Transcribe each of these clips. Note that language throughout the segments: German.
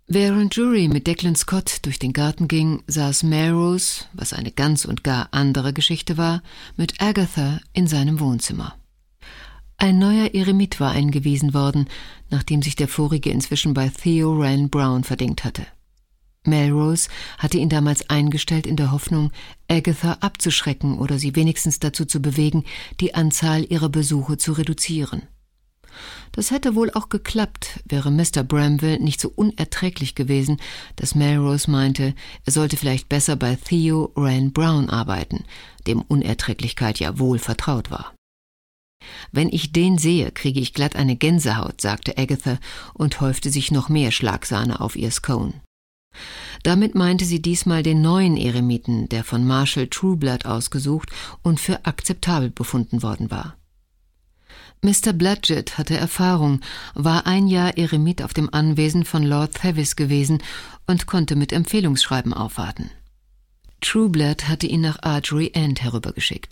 Während Drury mit Declan Scott durch den Garten ging, saß Melrose, was eine ganz und gar andere Geschichte war, mit Agatha in seinem Wohnzimmer. Ein neuer Eremit war eingewiesen worden, nachdem sich der vorige inzwischen bei Theo Wren Brown verdingt hatte. Melrose hatte ihn damals eingestellt in der Hoffnung, Agatha abzuschrecken oder sie wenigstens dazu zu bewegen, die Anzahl ihrer Besuche zu reduzieren. Das hätte wohl auch geklappt, wäre Mr. Bramwell nicht so unerträglich gewesen, dass Melrose meinte, er sollte vielleicht besser bei Theo Wren Brown arbeiten, dem Unerträglichkeit ja wohl vertraut war. »Wenn ich den sehe, kriege ich glatt eine Gänsehaut«, sagte Agatha und häufte sich noch mehr Schlagsahne auf ihr Scone. Damit meinte sie diesmal den neuen Eremiten, der von Marshal Trueblood ausgesucht und für akzeptabel befunden worden war. Mr. Blodgett hatte Erfahrung, war ein Jahr Eremit auf dem Anwesen von Lord Thewis gewesen und konnte mit Empfehlungsschreiben aufwarten. Trueblood hatte ihn nach Archery End herübergeschickt.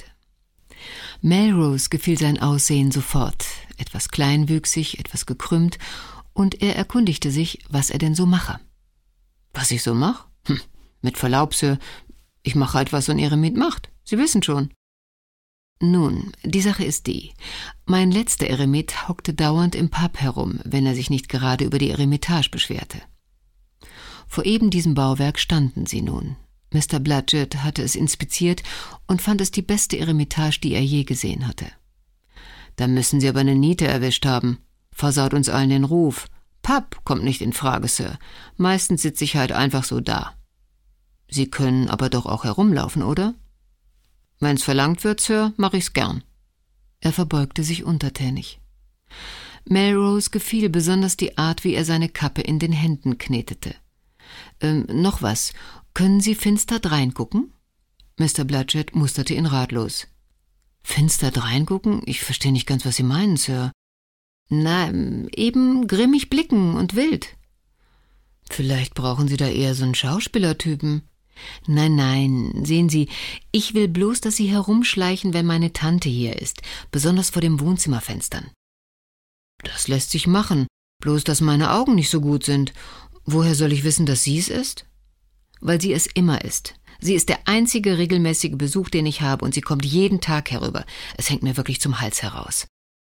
Melrose gefiel sein Aussehen sofort, etwas kleinwüchsig, etwas gekrümmt, und er erkundigte sich, was er denn so mache. »Was ich so mache? Mit Verlaub, Sir, ich mache halt, was so ein Eremit macht. Sie wissen schon.« »Nun, die Sache ist die. Mein letzter Eremit hockte dauernd im Pub herum, wenn er sich nicht gerade über die Eremitage beschwerte. Vor eben diesem Bauwerk standen sie nun. Mr. Blodgett hatte es inspiziert und fand es die beste Eremitage, die er je gesehen hatte. »Da müssen Sie aber eine Niete erwischt haben. Versaut uns allen den Ruf. Pub kommt nicht in Frage, Sir. Meistens sitze ich halt einfach so da.« »Sie können aber doch auch herumlaufen, oder?« »Wenn's verlangt wird, Sir, mache ich's gern.« Er verbeugte sich untertänig. Melrose gefiel besonders die Art, wie er seine Kappe in den Händen knetete. »Noch was. Können Sie finster dreingucken?« Mr. Blodgett musterte ihn ratlos. »Finster dreingucken? Ich verstehe nicht ganz, was Sie meinen, Sir.« »Na, eben grimmig blicken und wild.« »Vielleicht brauchen Sie da eher so einen Schauspielertypen.« »Nein, sehen Sie, ich will bloß, dass Sie herumschleichen, wenn meine Tante hier ist, besonders vor den Wohnzimmerfenstern.« »Das lässt sich machen, bloß dass meine Augen nicht so gut sind. Woher soll ich wissen, dass sie es ist?« »Weil sie es immer ist. Sie ist der einzige regelmäßige Besuch, den ich habe, und sie kommt jeden Tag herüber. Es hängt mir wirklich zum Hals heraus.«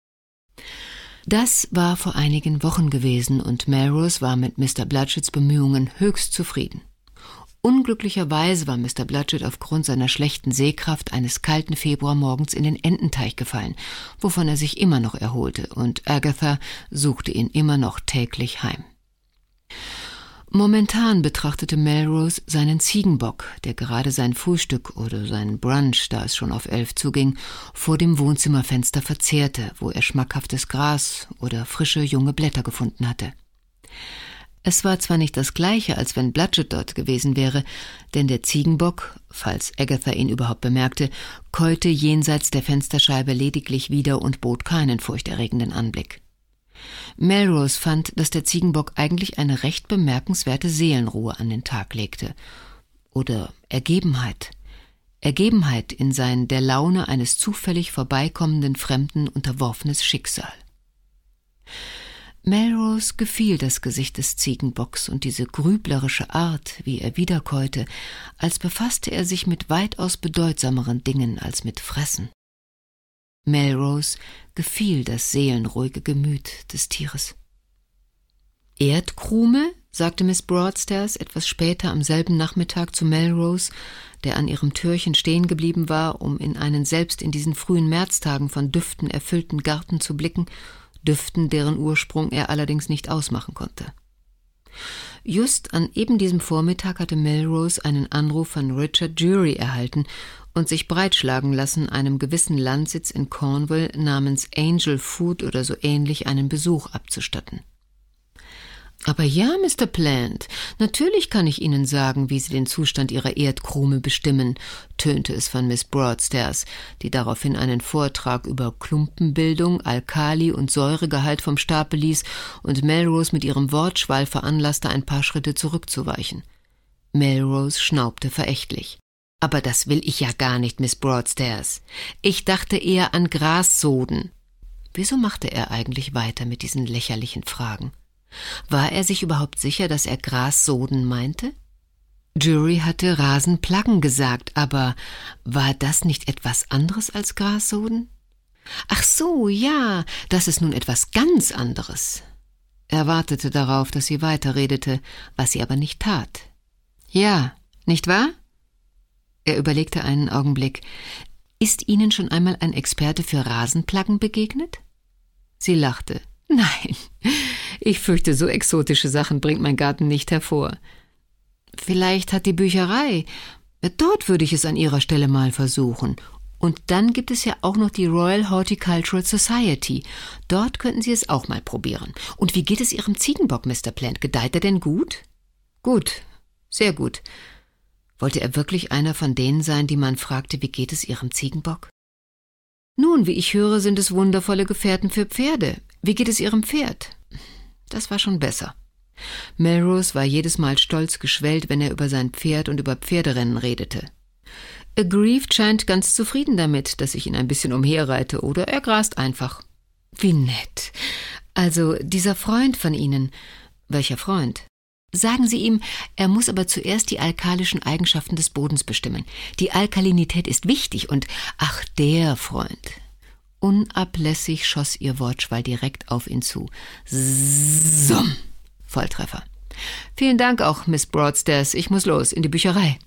Das war vor einigen Wochen gewesen, und Melrose war mit Mr. Blodgetts Bemühungen höchst zufrieden. Unglücklicherweise war Mr. Blodgett aufgrund seiner schlechten Sehkraft eines kalten Februarmorgens in den Ententeich gefallen, wovon er sich immer noch erholte, und Agatha suchte ihn immer noch täglich heim. Momentan betrachtete Melrose seinen Ziegenbock, der gerade sein Frühstück oder sein Brunch, da es schon auf 11 zuging, vor dem Wohnzimmerfenster verzehrte, wo er schmackhaftes Gras oder frische junge Blätter gefunden hatte. Es war zwar nicht das Gleiche, als wenn Blodgett dort gewesen wäre, denn der Ziegenbock, falls Agatha ihn überhaupt bemerkte, käute jenseits der Fensterscheibe lediglich wieder und bot keinen furchterregenden Anblick. Melrose fand, dass der Ziegenbock eigentlich eine recht bemerkenswerte Seelenruhe an den Tag legte. Oder Ergebenheit. Ergebenheit in sein der Laune eines zufällig vorbeikommenden Fremden unterworfenes Schicksal. Melrose gefiel das Gesicht des Ziegenbocks und diese grüblerische Art, wie er wiederkäute, als befasste er sich mit weitaus bedeutsameren Dingen als mit Fressen. Melrose gefiel das seelenruhige Gemüt des Tieres. »Erdkrume?« sagte Miss Broadstairs etwas später am selben Nachmittag zu Melrose, der an ihrem Türchen stehen geblieben war, um in einen selbst in diesen frühen Märztagen von Düften erfüllten Garten zu blicken, Düften, deren Ursprung er allerdings nicht ausmachen konnte. Just an eben diesem Vormittag hatte Melrose einen Anruf von Richard Drury erhalten und sich breitschlagen lassen, einem gewissen Landsitz in Cornwall namens Angel Food oder so ähnlich einen Besuch abzustatten. »Aber ja, Mr. Plant, natürlich kann ich Ihnen sagen, wie Sie den Zustand Ihrer Erdkrume bestimmen«, tönte es von Miss Broadstairs, die daraufhin einen Vortrag über Klumpenbildung, Alkali- und Säuregehalt vom Stapel ließ und Melrose mit ihrem Wortschwall veranlasste, ein paar Schritte zurückzuweichen. Melrose schnaubte verächtlich. »Aber das will ich ja gar nicht, Miss Broadstairs. Ich dachte eher an Grassoden.« Wieso machte er eigentlich weiter mit diesen lächerlichen Fragen? War er sich überhaupt sicher, dass er Grassoden meinte? Jury hatte Rasenplaggen gesagt, aber war das nicht etwas anderes als Grassoden? Ach so, ja, das ist nun etwas ganz anderes. Er wartete darauf, dass sie weiterredete, was sie aber nicht tat. Ja, nicht wahr? Er überlegte einen Augenblick. Ist Ihnen schon einmal ein Experte für Rasenplaggen begegnet? Sie lachte. Nein, ich fürchte, so exotische Sachen bringt mein Garten nicht hervor. Vielleicht hat die Bücherei. Dort würde ich es an Ihrer Stelle mal versuchen. Und dann gibt es ja auch noch die Royal Horticultural Society. Dort könnten Sie es auch mal probieren. Und wie geht es Ihrem Ziegenbock, Mr. Plant? Gedeiht er denn gut? Gut, sehr gut. Wollte er wirklich einer von denen sein, die man fragte, wie geht es Ihrem Ziegenbock? Nun, wie ich höre, sind es wundervolle Gefährten für Pferde. Wie geht es Ihrem Pferd? Das war schon besser. Melrose war jedes Mal stolz geschwellt, wenn er über sein Pferd und über Pferderennen redete. Aggrieved scheint ganz zufrieden damit, dass ich ihn ein bisschen umherreite, oder er grast einfach. Wie nett. Also, dieser Freund von Ihnen. Welcher Freund? Sagen Sie ihm, er muss aber zuerst die alkalischen Eigenschaften des Bodens bestimmen. Die Alkalinität ist wichtig und, ach, der Freund. Unablässig schoss ihr Wortschwall direkt auf ihn zu. Summ! Volltreffer. Vielen Dank auch, Miss Broadstairs. Ich muss los, in die Bücherei.